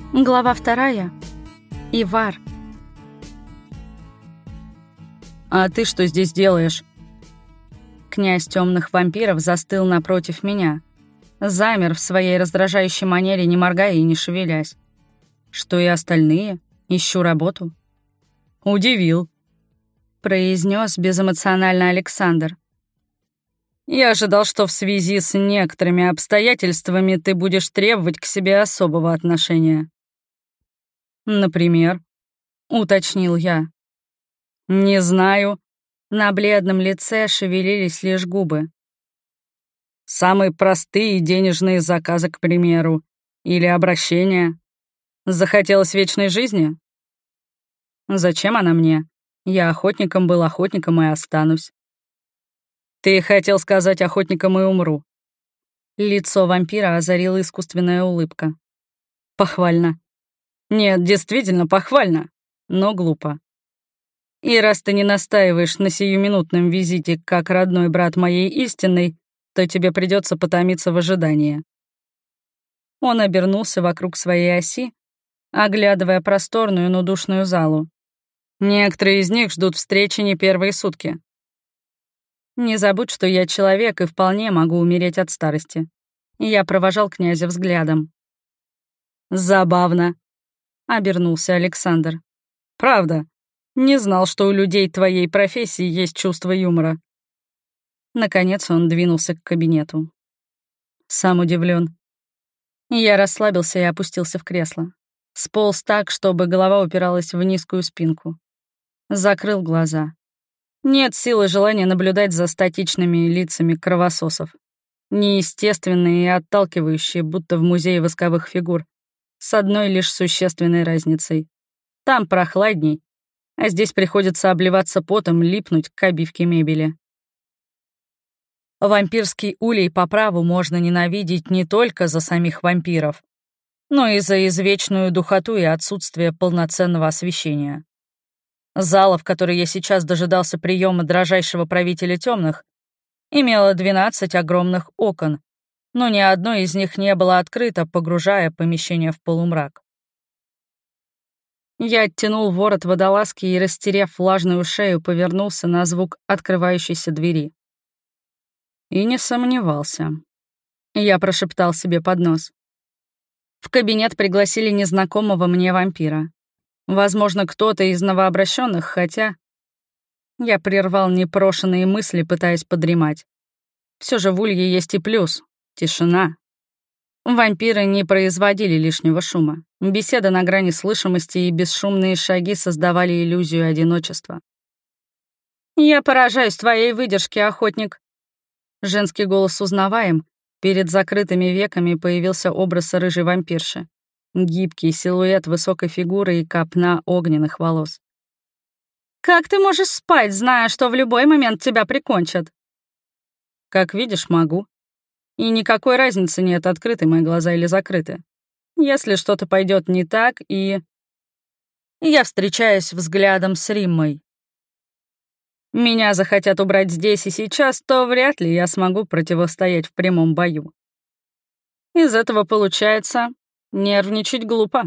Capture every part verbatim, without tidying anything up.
Глава вторая. Ивар. «А ты что здесь делаешь?» Князь темных вампиров застыл напротив меня. Замер в своей раздражающей манере, не моргая и не шевелясь. Что и остальные? Ищу работу. «Удивил», — произнес безэмоционально Александр. «Я ожидал, что в связи с некоторыми обстоятельствами ты будешь требовать к себе особого отношения». «Например?» — уточнил я. «Не знаю». На бледном лице шевелились лишь губы. «Самые простые денежные заказы, к примеру. Или обращения. Захотелось вечной жизни? Зачем она мне? Я охотником был, охотником и останусь». «Ты хотел сказать охотником и умру». Лицо вампира озарила искусственная улыбка. «Похвально. Нет, действительно похвально, но глупо. И раз ты не настаиваешь на сиюминутном визите как родной брат моей истинной, то тебе придется потомиться в ожидании». Он обернулся вокруг своей оси, оглядывая просторную, но душную залу. «Некоторые из них ждут встречи не первые сутки». «Не забудь, что я человек и вполне могу умереть от старости». Я провожал князя взглядом. «Забавно», — обернулся Александр. «Правда, не знал, что у людей твоей профессии есть чувство юмора». Наконец он двинулся к кабинету. Сам удивлен. Я расслабился и опустился в кресло. Сполз так, чтобы голова упиралась в низкую спинку. Закрыл глаза. Нет силы желания наблюдать за статичными лицами кровососов. Неестественные и отталкивающие, будто в музее восковых фигур. С одной лишь существенной разницей. Там прохладней, а здесь приходится обливаться потом, липнуть к обивке мебели. Вампирский улей по праву можно ненавидеть не только за самих вампиров, но и за извечную духоту и отсутствие полноценного освещения. Зала, в которой я сейчас дожидался приема дрожайшего правителя темных, имела двенадцать огромных окон, но ни одно из них не было открыто, погружая помещение в полумрак. Я оттянул ворот водолазки и, растерев влажную шею, повернулся на звук открывающейся двери. И не сомневался. Я прошептал себе под нос. В кабинет пригласили незнакомого мне вампира. Возможно, кто-то из новообращенных, хотя... Я прервал непрошенные мысли, пытаясь подремать. Все же в улье есть и плюс — тишина. Вампиры не производили лишнего шума. Беседа на грани слышимости и бесшумные шаги создавали иллюзию одиночества. «Я поражаюсь твоей выдержке, охотник». Женский голос узнаваем. Перед закрытыми веками появился образ рыжей вампирши. Гибкий силуэт высокой фигуры и копна огненных волос. «Как ты можешь спать, зная, что в любой момент тебя прикончат?» «Как видишь, могу. И никакой разницы нет, открыты мои глаза или закрыты. Если что-то пойдет не так, и...» Я встречаюсь взглядом с Риммой. Меня захотят убрать здесь и сейчас, то вряд ли я смогу противостоять в прямом бою. Из этого получается нервничать глупо.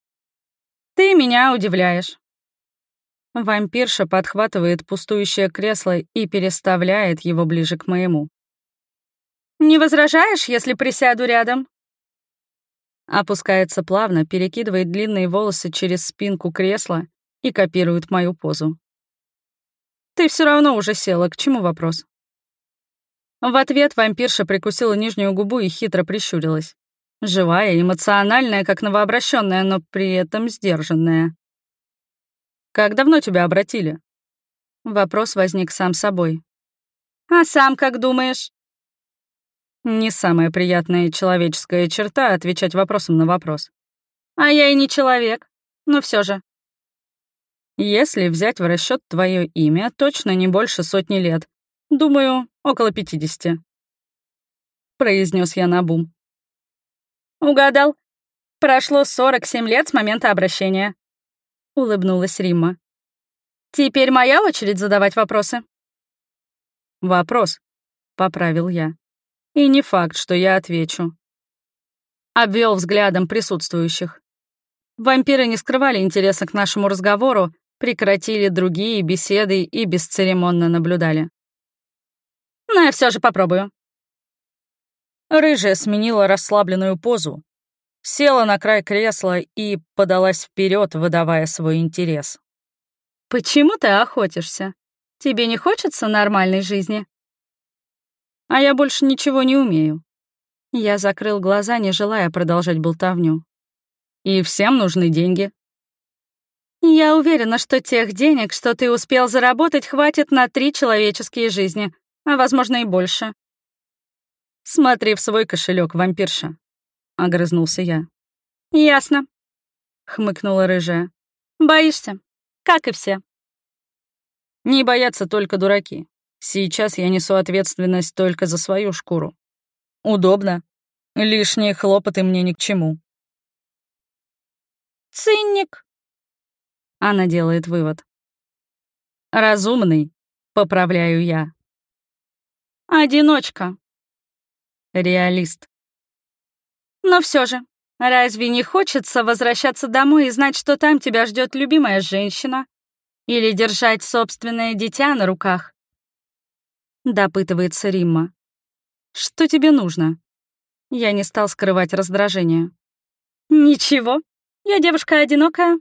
Ты меня удивляешь. Вампирша подхватывает пустующее кресло и переставляет его ближе к моему. «Не возражаешь, если присяду рядом?» Опускается плавно, перекидывает длинные волосы через спинку кресла и копирует мою позу. «Ты все равно уже села, к чему вопрос?» В ответ вампирша прикусила нижнюю губу и хитро прищурилась. Живая, эмоциональная, как новообращенная, но при этом сдержанная. «Как давно тебя обратили?» Вопрос возник сам собой. «А сам как думаешь?» Не самая приятная человеческая черта — отвечать вопросом на вопрос. «А я и не человек, но все же». Если взять в расчет твое имя, точно не больше сотни лет. Думаю, около пятидесяти. Произнес я наобум. Угадал. Прошло сорок семь лет с момента обращения. Улыбнулась Римма. Теперь моя очередь задавать вопросы. Вопрос, поправил я. И не факт, что я отвечу. Обвел взглядом присутствующих. Вампиры не скрывали интереса к нашему разговору, прекратили другие беседы и бесцеремонно наблюдали. Но я все же попробую. Рыжая сменила расслабленную позу, села на край кресла и подалась вперед, выдавая свой интерес. «Почему ты охотишься? Тебе не хочется нормальной жизни?» «А я больше ничего не умею». Я закрыл глаза, не желая продолжать болтовню. «И всем нужны деньги». «Я уверена, что тех денег, что ты успел заработать, хватит на три человеческие жизни, а, возможно, и больше». «Смотри в свой кошелек, вампирша», — огрызнулся я. «Ясно», — хмыкнула рыжая. «Боишься, как и все». «Не боятся только дураки. Сейчас я несу ответственность только за свою шкуру. Удобно. Лишние хлопоты мне ни к чему». «Цинник», — она делает вывод. «Разумный», — поправляю я. «Одиночка». Реалист. «Но все же, разве не хочется возвращаться домой и знать, что там тебя ждет любимая женщина? Или держать собственное дитя на руках?» Допытывается Римма. «Что тебе нужно?» Я не стал скрывать раздражение. «Ничего, я девушка одинокая».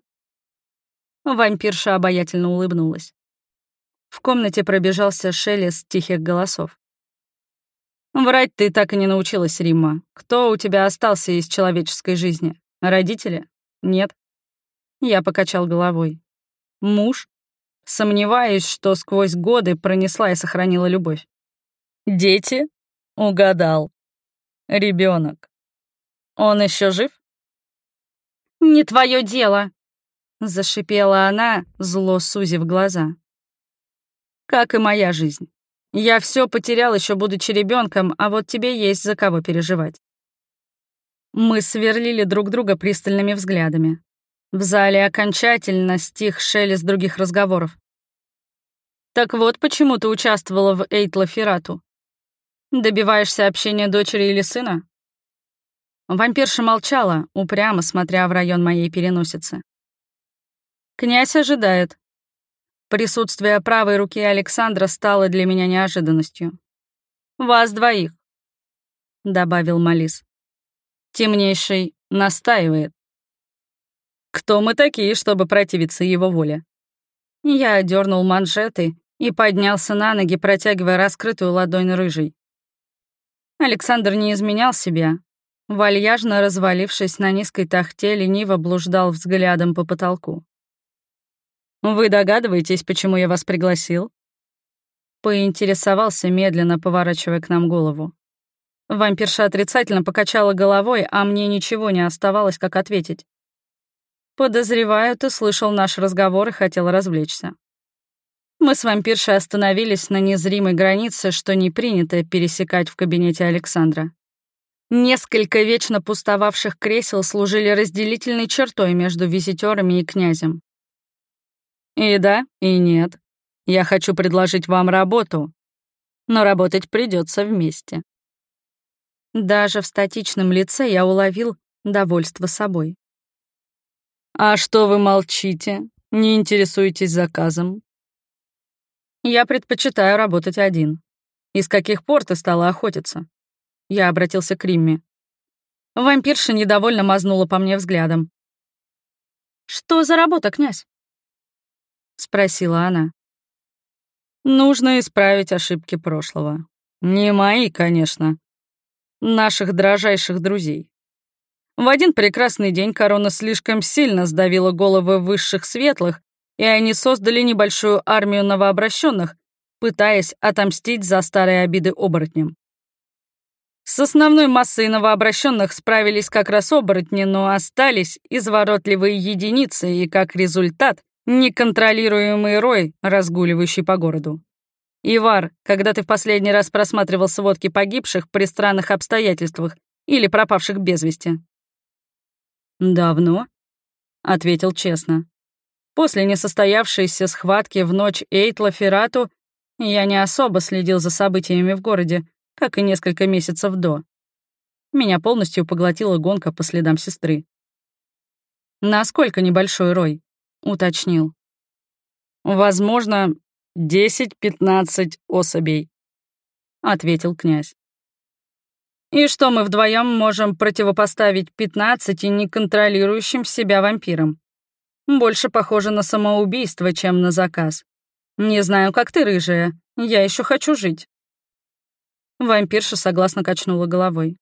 Вампирша обаятельно улыбнулась. В комнате пробежался шелест тихих голосов. «Врать ты так и не научилась, Римма. Кто у тебя остался из человеческой жизни? Родители? Нет?» Я покачал головой. «Муж? Сомневаюсь, что сквозь годы пронесла и сохранила любовь. Дети? Угадал. Ребенок. Он еще жив?» «Не твое дело!» — зашипела она, зло сузив глаза. «Как и моя жизнь. Я все потерял, еще будучи ребенком, а вот тебе есть за кого переживать». Мы сверлили друг друга пристальными взглядами. В зале окончательно стих шелест других разговоров. «Так вот почему ты участвовала в Эйтло-Фирату? Добиваешься общения дочери или сына?» Вампирша молчала, упрямо смотря в район моей переносицы. «Князь ожидает». Присутствие правой руки Александра стало для меня неожиданностью. «Вас двоих», — добавил Малис. Темнейший настаивает. «Кто мы такие, чтобы противиться его воле?» Я одернул манжеты и поднялся на ноги, протягивая раскрытую ладонь рыжей. Александр не изменял себя. Вальяжно развалившись на низкой тахте, лениво блуждал взглядом по потолку. «Вы догадываетесь, почему я вас пригласил?» Поинтересовался, медленно поворачивая к нам голову. Вампирша отрицательно покачала головой, а мне ничего не оставалось, как ответить. «Подозреваю, ты слышал наш разговор и хотел развлечься». Мы с вампиршей остановились на незримой границе, что не принято пересекать в кабинете Александра. Несколько вечно пустовавших кресел служили разделительной чертой между визитерами и князем. «И да, и нет. Я хочу предложить вам работу, но работать придется вместе». Даже в статичном лице я уловил довольство собой. «А что вы молчите? Не интересуетесь заказом?» «Я предпочитаю работать один. Из каких пор ты стала охотиться?» Я обратился к Римме. Вампирша недовольно мазнула по мне взглядом. «Что за работа, князь?» — спросила она. «Нужно исправить ошибки прошлого. Не мои, конечно. Наших дрожайших друзей. В один прекрасный день корона слишком сильно сдавила головы высших светлых, и они создали небольшую армию новообращенных, пытаясь отомстить за старые обиды оборотням. С основной массой новообращенных справились как раз оборотни, но остались изворотливые единицы и, как результат, неконтролируемый рой, разгуливающий по городу. Ивар, когда ты в последний раз просматривал сводки погибших при странных обстоятельствах или пропавших без вести? «Давно», — ответил честно. После несостоявшейся схватки в ночь Эйтла-Фирату я не особо следил за событиями в городе, как и несколько месяцев до. Меня полностью поглотила гонка по следам сестры. «Насколько небольшой рой?» — уточнил. «Возможно, десять-пятнадцать особей», — ответил князь. «И что мы вдвоем можем противопоставить пятнадцати неконтролирующим себя вампирам? Больше похоже на самоубийство, чем на заказ. Не знаю, как ты, рыжая, я еще хочу жить». Вампирша согласно качнула головой.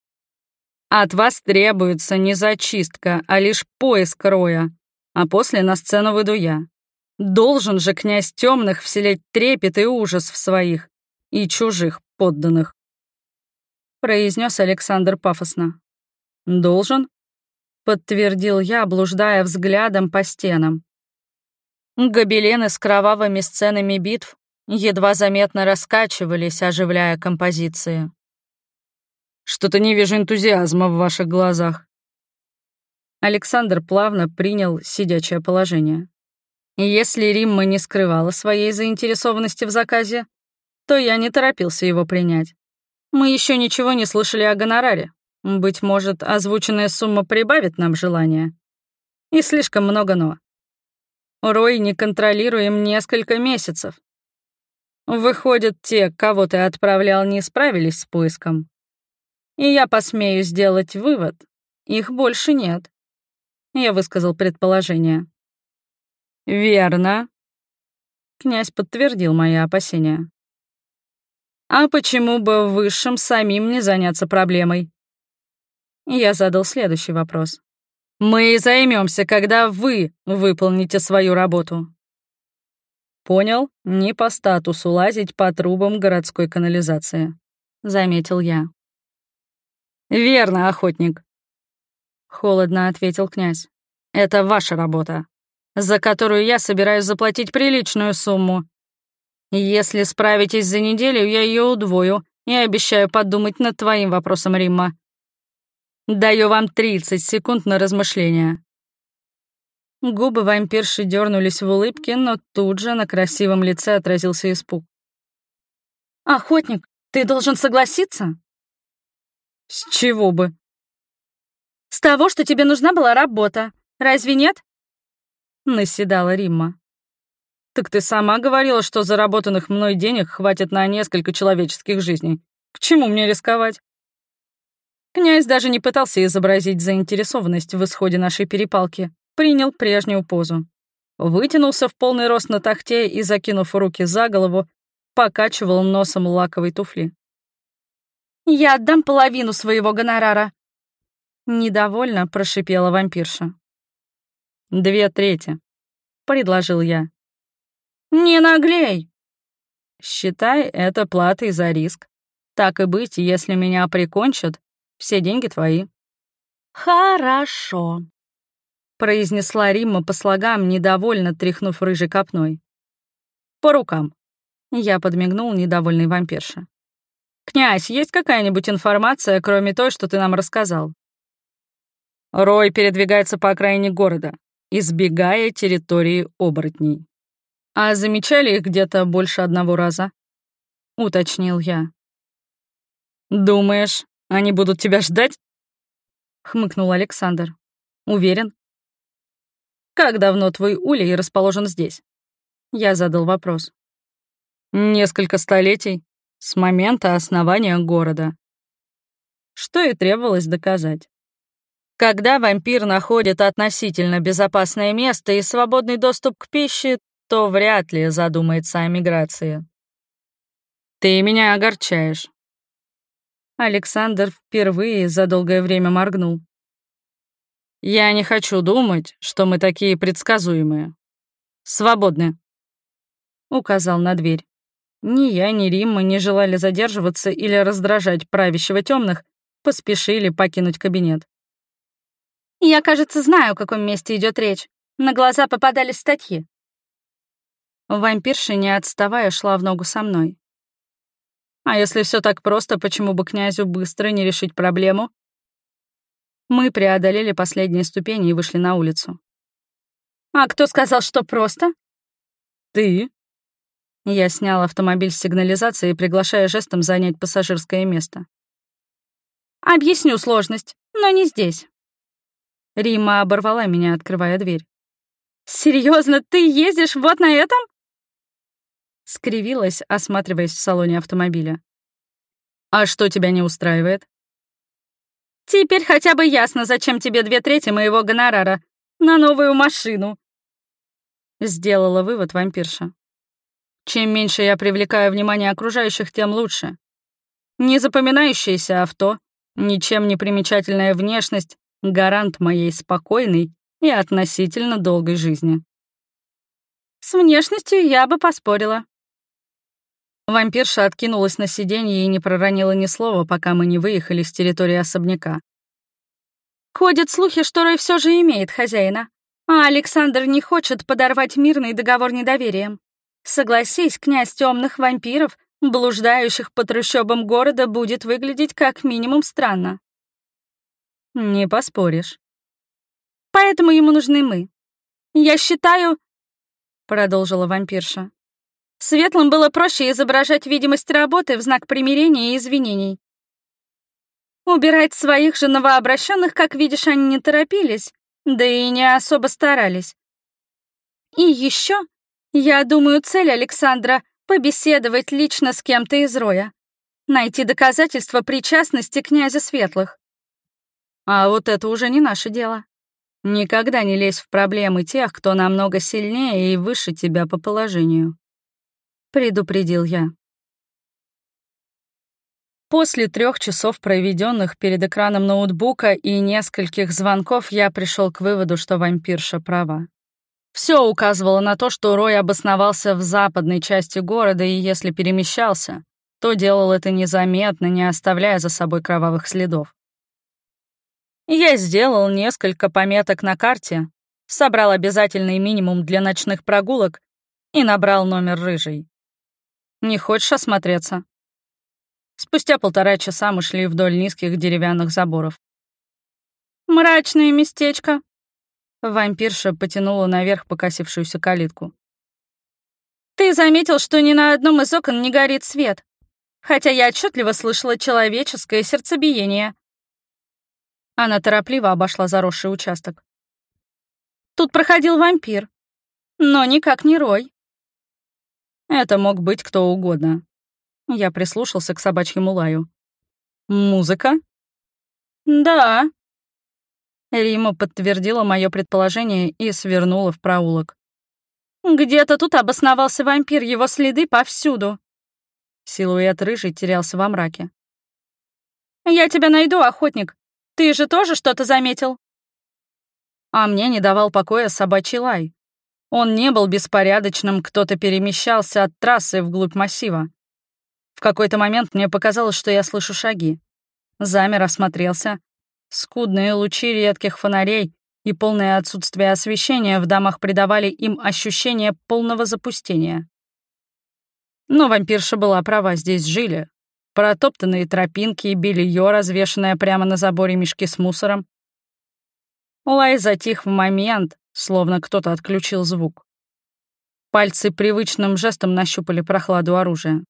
«От вас требуется не зачистка, а лишь поиск роя, а после на сцену выйду я. Должен же князь темных вселять трепет и ужас в своих и чужих подданных», — произнес Александр пафосно. «Должен?» — подтвердил я, блуждая взглядом по стенам. Гобелены с кровавыми сценами битв едва заметно раскачивались, оживляя композиции. «Что-то не вижу энтузиазма в ваших глазах». Александр плавно принял сидячее положение. Если Римма не скрывала своей заинтересованности в заказе, то я не торопился его принять. Мы еще ничего не слышали о гонораре. Быть может, озвученная сумма прибавит нам желания. И слишком много «но». Рой не контролируем несколько месяцев. Выходит, те, кого ты отправлял, не справились с поиском. И я посмею сделать вывод, их больше нет. Я высказал предположение. «Верно». Князь подтвердил мои опасения. «А почему бы высшим самим не заняться проблемой?» Я задал следующий вопрос. «Мы займемся, когда вы выполните свою работу». «Понял, не по статусу лазить по трубам городской канализации», — заметил я. «Верно, охотник», — холодно ответил князь. «Это ваша работа, за которую я собираюсь заплатить приличную сумму. Если справитесь за неделю, я ее удвою и обещаю подумать над твоим вопросом, Римма. Даю вам тридцать секунд на размышления». Губы вампирши дернулись в улыбке, но тут же на красивом лице отразился испуг. «Охотник, ты должен согласиться?» «С чего бы?» «С того, что тебе нужна была работа. Разве нет?» Наседала Римма. «Так ты сама говорила, что заработанных мной денег хватит на несколько человеческих жизней. К чему мне рисковать?» Князь даже не пытался изобразить заинтересованность в исходе нашей перепалки. Принял прежнюю позу. Вытянулся в полный рост на тахте и, закинув руки за голову, покачивал носом лаковой туфли. «Я отдам половину своего гонорара», — недовольно прошипела вампирша. «Две трети», — предложил я. «Не наглей!» «Считай это платой за риск. Так и быть, если меня прикончат, все деньги твои». «Хорошо», — произнесла Римма по слогам, недовольно тряхнув рыжей копной. «По рукам», — я подмигнул недовольной вампирше. «Князь, есть какая-нибудь информация, кроме той, что ты нам рассказал?» Рой передвигается по окраине города, избегая территории оборотней. «А замечали их где-то больше одного раза?» — уточнил я. «Думаешь, они будут тебя ждать?» — хмыкнул Александр. «Уверен?» «Как давно твой улей расположен здесь?» Я задал вопрос. «Несколько столетий, с момента основания города». Что и требовалось доказать. Когда вампир находит относительно безопасное место и свободный доступ к пище, то вряд ли задумается о миграции. «Ты меня огорчаешь». Александр впервые за долгое время моргнул. «Я не хочу думать, что мы такие предсказуемые. Свободны», — указал на дверь. Ни я, ни Римма не желали задерживаться или раздражать правящего темных, поспешили покинуть кабинет. «Я, кажется, знаю, о каком месте идет речь. На глаза попадались статьи». Вампирша, не отставая, шла в ногу со мной. «А если все так просто, почему бы князю быстро не решить проблему?» Мы преодолели последние ступени и вышли на улицу. «А кто сказал, что просто?» «Ты». Я снял автомобиль с сигнализации, приглашая жестом занять пассажирское место. «Объясню сложность, но не здесь». Римма оборвала меня, открывая дверь. «Серьезно, ты ездишь вот на этом?» Скривилась, осматриваясь в салоне автомобиля. «А что тебя не устраивает?» «Теперь хотя бы ясно, зачем тебе две трети моего гонорара на новую машину», — сделала вывод вампирша. «Чем меньше я привлекаю внимание окружающих, тем лучше. Незапоминающееся авто, ничем не примечательная внешность — гарант моей спокойной и относительно долгой жизни». «С внешностью я бы поспорила». Вампирша откинулась на сиденье и не проронила ни слова, пока мы не выехали с территории особняка. «Ходят слухи, что Рой все же имеет хозяина, а Александр не хочет подорвать мирный договор недоверием. Согласись, князь темных вампиров, блуждающих по трущобам города, будет выглядеть как минимум странно». «Не поспоришь». «Поэтому ему нужны мы. Я считаю...» — продолжила вампирша. «Светлым было проще изображать видимость работы в знак примирения и извинений. Убирать своих же новообращенных, как видишь, они не торопились, да и не особо старались. И еще, я думаю, цель Александра — побеседовать лично с кем-то из Роя, найти доказательства причастности князя Светлых». «А вот это уже не наше дело. Никогда не лезь в проблемы тех, кто намного сильнее и выше тебя по положению», — предупредил я. После трех часов, проведенных перед экраном ноутбука и нескольких звонков, я пришел к выводу, что вампирша права. Все указывало на то, что Рой обосновался в западной части города, и если перемещался, то делал это незаметно, не оставляя за собой кровавых следов. Я сделал несколько пометок на карте, собрал обязательный минимум для ночных прогулок и набрал номер рыжей. «Не хочешь осмотреться?» Спустя полтора часа мы шли вдоль низких деревянных заборов. «Мрачное местечко», — вампирша потянула наверх покосившуюся калитку. «Ты заметил, что ни на одном из окон не горит свет, хотя я отчетливо слышала человеческое сердцебиение». Она торопливо обошла заросший участок. «Тут проходил вампир, но никак не Рой». Это мог быть кто угодно. Я прислушался к собачьему лаю. «Музыка?» «Да». Римма подтвердила мое предположение и свернула в проулок. «Где-то тут обосновался вампир, его следы повсюду». Силуэт рыжий терялся во мраке. «Я тебя найду, охотник. Ты же тоже что-то заметил?» А мне не давал покоя собачий лай. Он не был беспорядочным, кто-то перемещался от трассы вглубь массива. В какой-то момент мне показалось, что я слышу шаги. Замер, осмотрелся. Скудные лучи редких фонарей и полное отсутствие освещения в домах придавали им ощущение полного запустения. Но вампирша была права, здесь жили. Протоптанные тропинки и белье, развешанное прямо на заборе мешки с мусором. Лай затих в момент, словно кто-то отключил звук. Пальцы привычным жестом нащупали прохладу оружия.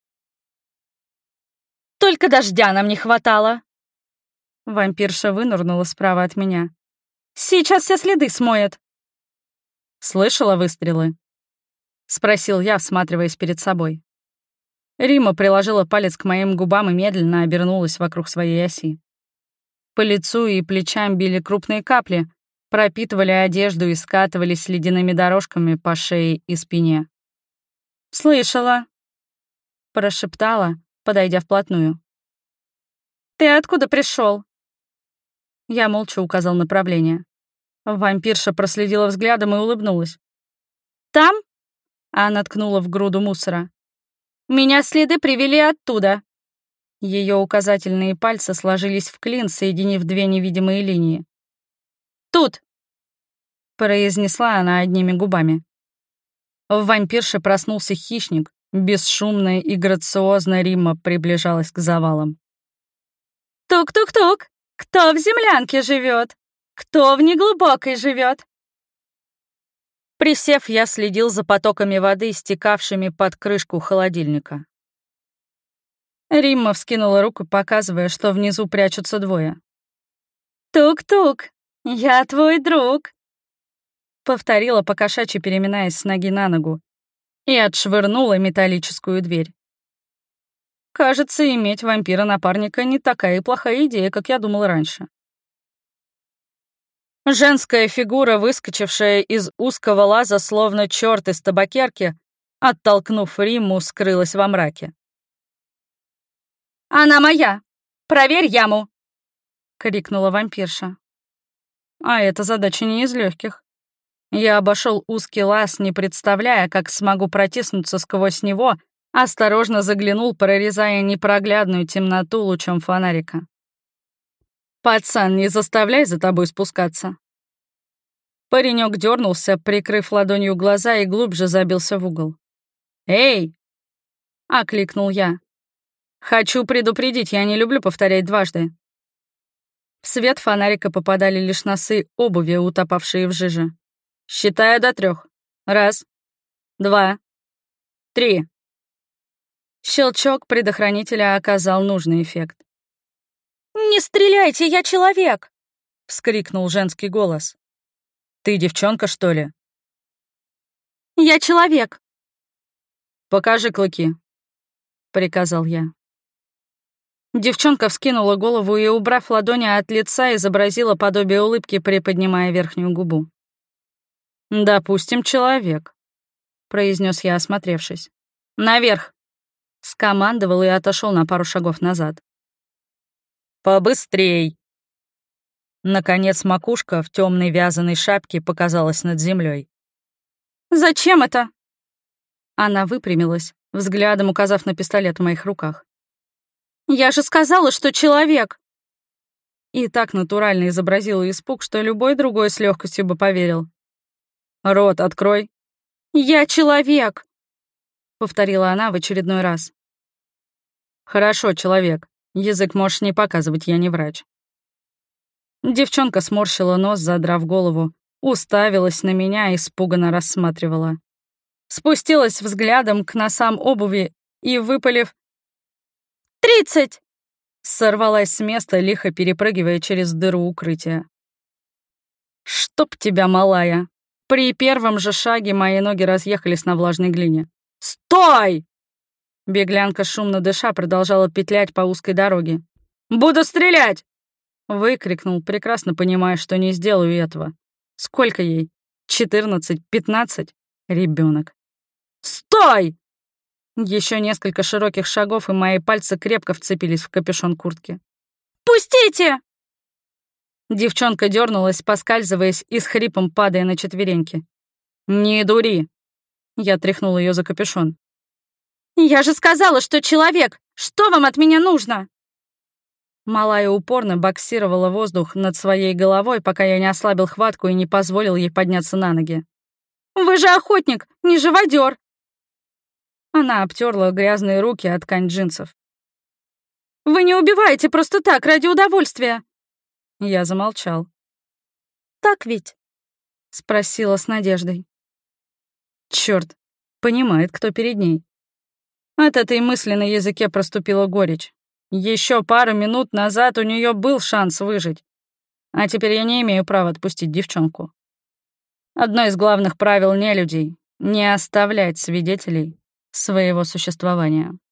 «Только дождя нам не хватало!» Вампирша вынырнула справа от меня. «Сейчас все следы смоет!» «Слышала выстрелы?» — спросил я, всматриваясь перед собой. Римма приложила палец к моим губам и медленно обернулась вокруг своей оси. По лицу и плечам били крупные капли, пропитывали одежду и скатывались ледяными дорожками по шее и спине. «Слышала», — прошептала, подойдя вплотную. «Ты откуда пришел? Я молча указал направление. Вампирша проследила взглядом и улыбнулась. «Там?» — она ткнула в груду мусора. «Меня следы привели оттуда». Ее указательные пальцы сложились в клин, соединив две невидимые линии. «Тут!» — произнесла она одними губами. В вампирше проснулся хищник. Бесшумно и грациозно Римма приближалась к завалам. «Тук-тук-тук! Кто в землянке живет? Кто в неглубокой живет?» Присев, я следил за потоками воды, стекавшими под крышку холодильника. Римма вскинула руку, показывая, что внизу прячутся двое. «Тук-тук! «Я твой друг», — повторила покошачьи, переминаясь с ноги на ногу, и отшвырнула металлическую дверь. Кажется, иметь вампира-напарника не такая и плохая идея, как я думал раньше. Женская фигура, выскочившая из узкого лаза, словно черт из табакерки, оттолкнув Римму, скрылась во мраке. «Она моя! Проверь яму!» — крикнула вампирша. А эта задача не из легких. Я обошел узкий лаз, не представляя, как смогу протиснуться сквозь него, осторожно заглянул, прорезая непроглядную темноту лучом фонарика. «Пацан, не заставляй за тобой спускаться». Паренек дернулся, прикрыв ладонью глаза, и глубже забился в угол. «Эй!» — окликнул я. «Хочу предупредить, я не люблю повторять дважды». В свет фонарика попадали лишь носы обуви, утопавшие в жиже. «Считаю до трех. Раз, два, три». Щелчок предохранителя оказал нужный эффект. «Не стреляйте, я человек!» — вскрикнул женский голос. «Ты девчонка, что ли?» «Я человек!» «Покажи клыки», — приказал я. Девчонка вскинула голову и, убрав ладони от лица, изобразила подобие улыбки, приподнимая верхнюю губу. «Допустим, человек», — произнес я, осмотревшись. «Наверх!» — скомандовал и отошел на пару шагов назад. «Побыстрей!» Наконец макушка в темной вязаной шапке показалась над землей. «Зачем это?» Она выпрямилась, взглядом указав на пистолет в моих руках. «Я же сказала, что человек!» И так натурально изобразила испуг, что любой другой с легкостью бы поверил. «Рот открой!» «Я человек!» — повторила она в очередной раз. «Хорошо, человек. Язык можешь не показывать, я не врач». Девчонка сморщила нос, задрав голову, уставилась на меня, испуганно рассматривала. Спустилась взглядом к носам обуви и, выпалив «Тридцать!» сорвалась с места, лихо перепрыгивая через дыру укрытия. «Чтоб тебя, малая!» При первом же шаге мои ноги разъехались на влажной глине. «Стой!» Беглянка, шумно дыша, продолжала петлять по узкой дороге. «Буду стрелять!» Выкрикнул, прекрасно понимая, что не сделаю этого. Сколько ей? Четырнадцать? Пятнадцать? Ребенок. «Стой!» Еще несколько широких шагов, и мои пальцы крепко вцепились в капюшон куртки. «Пустите!» Девчонка дернулась, поскальзываясь и с хрипом падая на четвереньки. «Не дури!» Я тряхнул ее за капюшон. «Я же сказала, что человек! Что вам от меня нужно?» Малая упорно боксировала воздух над своей головой, пока я не ослабил хватку и не позволил ей подняться на ноги. «Вы же охотник, не живодер!» Она обтерла грязные руки от ткань джинсов. «Вы не убиваете просто так, ради удовольствия!» Я замолчал. «Так ведь?» — спросила с надеждой. Черт, понимает, кто перед ней. От этой мысли на языке проступила горечь. Еще пару минут назад у нее был шанс выжить. А теперь я не имею права отпустить девчонку. Одно из главных правил нелюдей — не оставлять свидетелей своего существования.